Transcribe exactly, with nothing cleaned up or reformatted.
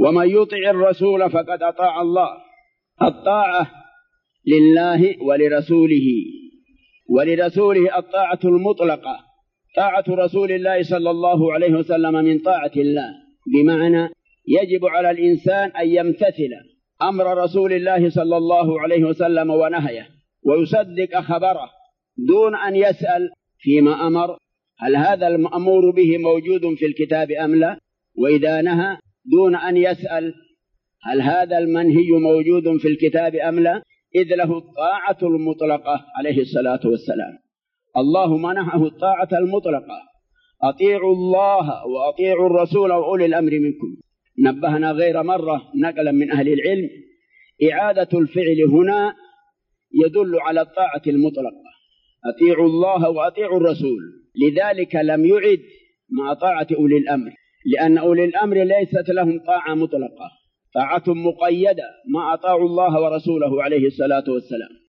ومن يطع الرسول فقد أطاع الله. الطاعة لله ولرسوله، ولرسوله الطاعة المطلقة، طاعة رسول الله صلى الله عليه وسلم من طاعة الله، بمعنى يجب على الإنسان أن يمتثل أمر رسول الله صلى الله عليه وسلم ونهيه، ويصدق خبره دون أن يسأل فيما أمر هل هذا المأمور به موجود في الكتاب أم لا، وإذا نهى دون أن يسأل هل هذا المنهي موجود في الكتاب أم لا، إذ له الطاعة المطلقة عليه الصلاة والسلام. الله منحه الطاعة المطلقة: أطيعوا الله وأطيعوا الرسول وأولي الأمر منكم. نبهنا غير مرة نقلا من أهل العلم: إعادة الفعل هنا يدل على الطاعة المطلقة، أطيعوا الله وأطيعوا الرسول، لذلك لم يعد مع طاعة أولي الأمر، لأن أولي الأمر ليست لهم طاعة مطلقة، طاعة مقيدة ما أطاعوا الله ورسوله عليه الصلاة والسلام.